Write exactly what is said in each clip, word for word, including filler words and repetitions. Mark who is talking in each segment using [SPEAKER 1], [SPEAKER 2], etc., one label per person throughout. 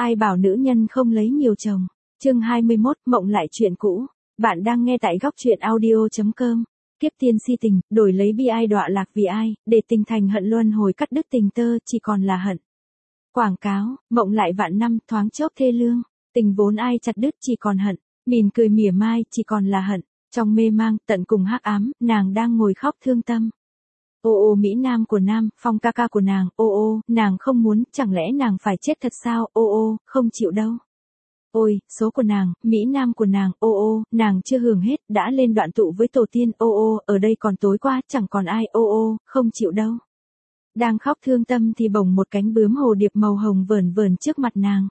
[SPEAKER 1] Ai bảo nữ nhân không lấy nhiều chồng. Chương hai mươi mốt, mộng lại chuyện cũ. Bạn đang nghe tại góc truyện audio chấm com. Kiếp tiên si tình, đổi lấy bi ai đọa lạc vì ai, để tình thành hận luân hồi cắt đứt tình tơ, chỉ còn là hận. Quảng cáo, mộng lại vạn năm, thoáng chốc thê lương. Tình vốn ai chặt đứt chỉ còn hận, mỉm cười mỉa mai chỉ còn là hận. Trong mê mang, tận cùng hắc ám, nàng đang ngồi khóc thương tâm. Ô ô Mỹ Nam của Nam, Phong ca ca của nàng, ô ô, nàng không muốn, chẳng lẽ nàng phải chết thật sao, ô ô, không chịu đâu. Ôi, số của nàng, Mỹ Nam của nàng, ô ô, nàng chưa hưởng hết, đã lên đoạn tụ với tổ tiên, ô ô, ở đây còn tối qua, chẳng còn ai, ô ô, không chịu đâu. Đang khóc thương tâm thì bỗng một cánh bướm hồ điệp màu hồng vờn vờn trước mặt nàng.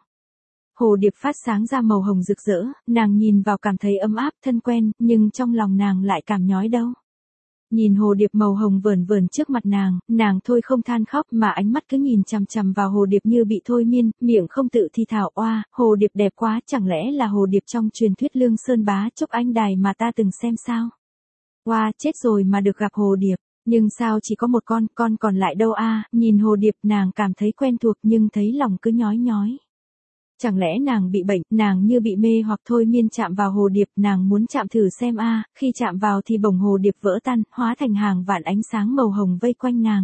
[SPEAKER 1] Hồ điệp phát sáng ra màu hồng rực rỡ, nàng nhìn vào cảm thấy ấm áp thân quen, nhưng trong lòng nàng lại cảm nhói đau. Nhìn hồ điệp màu hồng vờn vờn trước mặt nàng, nàng thôi không than khóc mà ánh mắt cứ nhìn chằm chằm vào hồ điệp như bị thôi miên, miệng không tự thi thảo oa, hồ điệp đẹp quá, chẳng lẽ là hồ điệp trong truyền thuyết Lương Sơn Bá Trúc Anh Đài mà ta từng xem sao? Oa, chết rồi mà được gặp hồ điệp, nhưng sao chỉ có một con, con còn lại đâu a? Nhìn hồ điệp nàng cảm thấy quen thuộc nhưng thấy lòng cứ nhói nhói. Chẳng lẽ nàng bị bệnh, nàng như bị mê hoặc thôi miên chạm vào hồ điệp, nàng muốn chạm thử xem a, à, khi chạm vào thì bỗng hồ điệp vỡ tan, hóa thành hàng vạn ánh sáng màu hồng vây quanh nàng.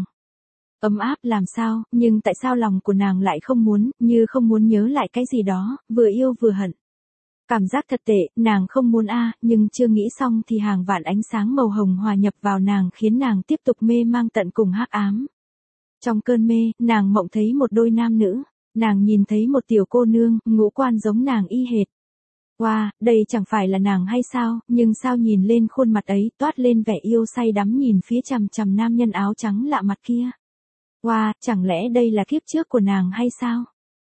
[SPEAKER 1] Ấm áp làm sao, nhưng tại sao lòng của nàng lại không muốn, như không muốn nhớ lại cái gì đó, vừa yêu vừa hận. Cảm giác thật tệ, nàng không muốn a, à, nhưng chưa nghĩ xong thì hàng vạn ánh sáng màu hồng hòa nhập vào nàng khiến nàng tiếp tục mê mang tận cùng hắc ám. Trong cơn mê, nàng mộng thấy một đôi nam nữ. Nàng nhìn thấy một tiểu cô nương, ngũ quan giống nàng y hệt. Wow, đây chẳng phải là nàng hay sao, nhưng sao nhìn lên khuôn mặt ấy toát lên vẻ yêu say đắm nhìn phía chằm chằm nam nhân áo trắng lạ mặt kia. Wow, chẳng lẽ đây là kiếp trước của nàng hay sao?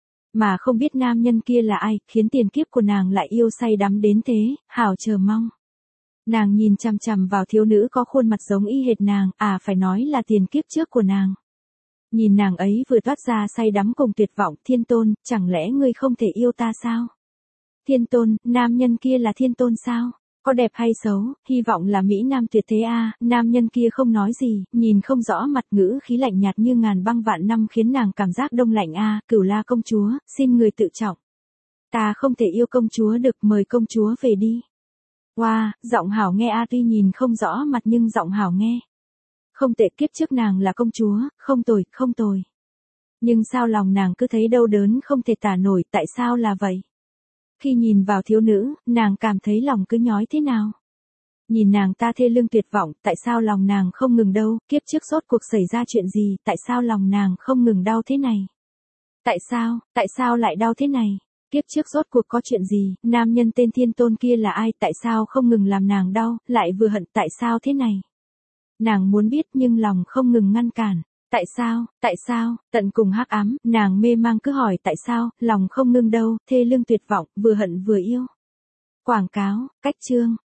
[SPEAKER 1] Mà không biết nam nhân kia là ai, khiến tiền kiếp của nàng lại yêu say đắm đến thế, hảo chờ mong. Nàng nhìn chằm chằm vào thiếu nữ có khuôn mặt giống y hệt nàng, à phải nói là tiền kiếp trước của nàng. Nhìn nàng ấy vừa toát ra say đắm cùng tuyệt vọng, Thiên Tôn, chẳng lẽ ngươi không thể yêu ta sao? Thiên Tôn, nam nhân kia là Thiên Tôn sao? Có đẹp hay xấu, hy vọng là Mỹ Nam tuyệt thế a. À, nam nhân kia không nói gì, nhìn không rõ mặt ngữ khí lạnh nhạt như ngàn băng vạn năm khiến nàng cảm giác đông lạnh a. À, Cửu La công chúa, xin người tự trọng. Ta không thể yêu công chúa được, mời công chúa về đi. Wow, giọng hảo nghe a, à, tuy nhìn không rõ mặt nhưng giọng hảo nghe. Không tệ, kiếp trước nàng là công chúa, không tồi, không tồi. Nhưng sao lòng nàng cứ thấy đau đớn không thể tả nổi, tại sao là vậy? Khi nhìn vào thiếu nữ, nàng cảm thấy lòng cứ nhói thế nào? Nhìn nàng ta thê lương tuyệt vọng, tại sao lòng nàng không ngừng đâu, kiếp trước rốt cuộc xảy ra chuyện gì, tại sao lòng nàng không ngừng đau thế này? Tại sao, tại sao lại đau thế này? Kiếp trước rốt cuộc có chuyện gì, nam nhân tên Thiên Tôn kia là ai, tại sao không ngừng làm nàng đau, lại vừa hận, tại sao thế này? Nàng muốn biết nhưng lòng không ngừng ngăn cản. Tại sao, tại sao, tận cùng hắc ám, nàng mê mang cứ hỏi tại sao, lòng không ngưng đâu, thê lương tuyệt vọng, vừa hận vừa yêu. Quảng cáo, cách chương,